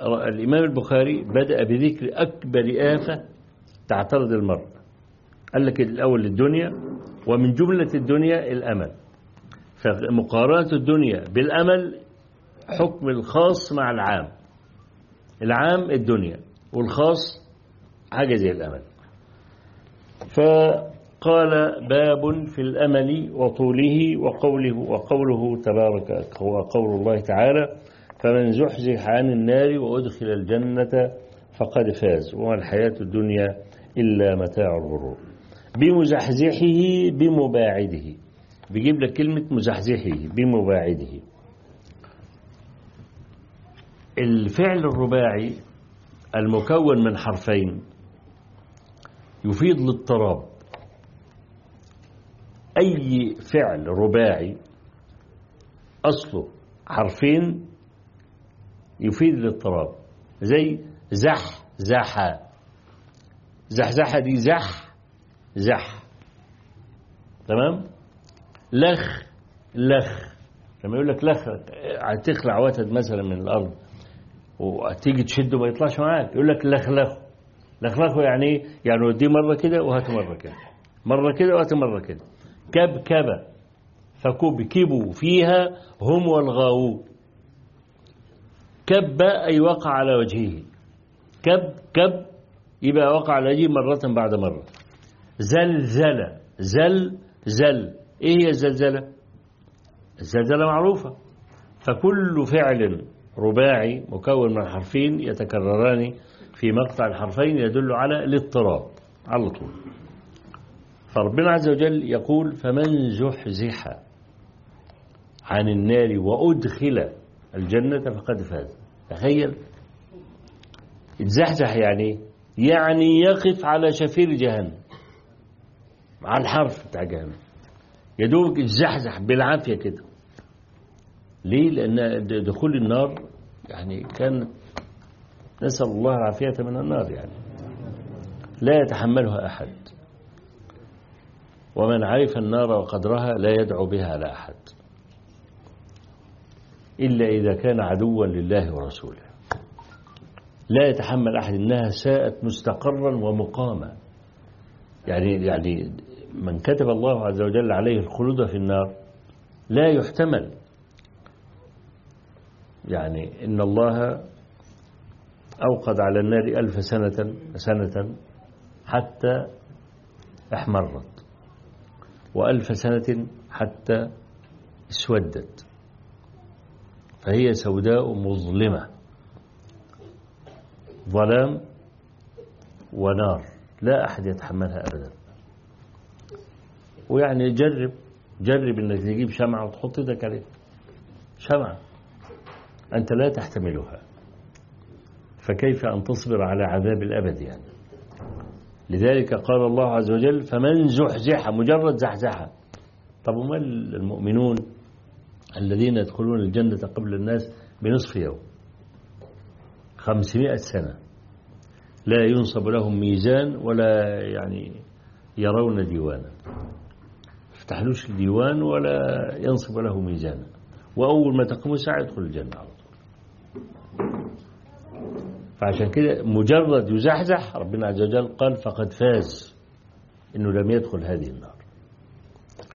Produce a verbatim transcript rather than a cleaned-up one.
الإمام البخاري بدأ بذكر أكبر آفة تعترض المرء. قال لك الأول الدنيا، ومن جملة الدنيا الأمل. فمقارنة الدنيا بالأمل حكم الخاص مع العام. العام الدنيا والخاص حاجة زي الأمل. فقال باب في الأمل وطوله وقوله وقوله تبارك وقول الله تعالى فمن زحزح عن النار وأدخل الجنة فقد فاز وما الحياة الدنيا إلا متاع الغرور. بمزحزحه بمباعده، بيجيب لك كلمة مزحزحه بمباعده. الفعل الرباعي المكون من حرفين يفيد الاضطراب. أي فعل رباعي أصله حرفين يفيد الاضطراب، زي زح زحا. زحزحة دي زح زح، تمام. لخ لخ، لما يقول لك لخ هتخلع وتد مثلا من الأرض وتيجي تشده ما يطلعش معاك، يقول لك لخلخ. لخلخه يعني ايه؟ يعني وديه مرة كده وهات مرة كده، مرة كده وهات مرة كده. كبكبة فكبكبوا فيها هم والغاوون. كب أي وقع على وجهه. كب كب يبقى وقع على وجهه مرة بعد مرة. زلزلة زل زل، ايه هي الزلزلة؟ الزلزلة معروفة. فكل فعل رباعي مكون من حرفين يتكرران في مقطع الحرفين يدل على الاضطراب على طول. فربنا عز وجل يقول فمن زحزح عن النار وأدخل الجنة فقد فاز. تخيل، اتزحزح يعني يعني يقف على شفير جهنم، على الحرف بتاع جهنم، يدوب اتزحزح بالعافية كده. ليه؟ لأن دخول النار يعني كان نسأل الله العافية من النار، يعني لا يتحملها أحد، ومن عرف النار وقدرها لا يدعو بها على أحد إلا إذا كان عدوا لله ورسوله. لا يتحمل أحد إنها ساءت مستقرا ومقاما. يعني يعني من كتب الله عز وجل عليه الخلود في النار لا يحتمل. يعني إن الله أوقد على النار ألف سنة سنة حتى احمرت، وألف سنة حتى اسودت، فهي سوداء مظلمة، ظلام ونار لا أحد يتحملها أبدا. ويعني جرب جرب إنك تجيب شمعة وتحط يدك عليها، شمعة أنت لا تحتملها، فكيف أن تصبر على عذاب الأبد يعني. لذلك قال الله عز وجل فمن زحزح، مجرد زحزحة. طب وما المؤمنون الذين يدخلون الجنة قبل الناس بنصف يوم، خمسمائة سنة لا ينصب لهم ميزان ولا يعني يرون ديوانا، يفتحلوش الديوان ولا ينصب له ميزانا، وأول ما تقوم الساعة يدخل الجنة على طول. فعشان كده مجرد يزحزح ربنا عز وجل قال فقد فاز، إنه لم يدخل هذه النار.